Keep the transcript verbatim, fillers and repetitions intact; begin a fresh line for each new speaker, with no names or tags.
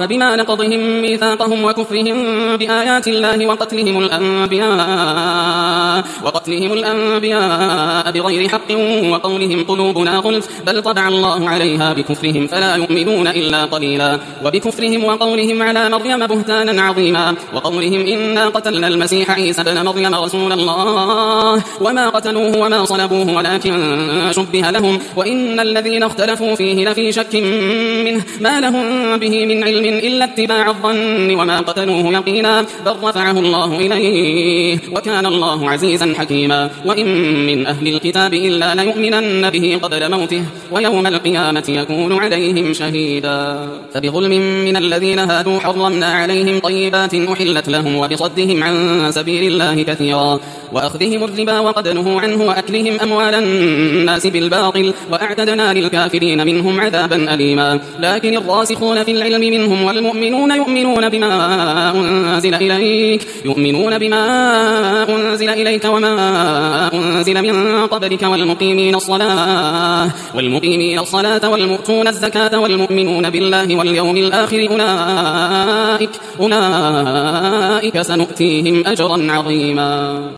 فبما نقضهم ميثاقهم وكفرهم بآيات الله وقتلهم الأنبياء وقتلهم الأنبياء بغير حق وقولهم قلوبنا غلف بل طبع الله عليها بكفرهم فلا يؤمنون إلا قليلا وبكفرهم وقولهم على مريم بهتانا عظيما وقولهم إنا قتلنا المسيح عيسى بن مريم رسول الله وما قتلوه وما صلبوه ولكن شبه لهم وإن الذين اختلفوا فيه لفي شك منه ما لهم به من علم إلا اتباع الظن وما قتلوه يقينا بل رفعه الله إليه وكان الله عزيزا حكيما وإن من أهل الكتاب إلا ليؤمنن به قبل موته ويوم القيامة يكون عليهم شهيدا فبظلم من الذين هادوا حرمنا عليهم طيبات أحلت لهم وبصدهم عن سبيل الله كثيرا وأخذهم الربا وقد نهوا عنه وأكلهم أموال الناس بالباطل وأعتدنا للكافرين منهم عذابا أليما لكن الراسخون في العلم منهم والمؤمنون يؤمنون بما أنزل إليك يؤمنون بما أنزل إليك وما أنزل من قبلك والمقيمين الصلاة والمقيمين الصلاة والمؤتون الزكاة والمؤمنون بالله واليوم الآخر أولئك أولئك سنؤتيهم أجرا عظيما.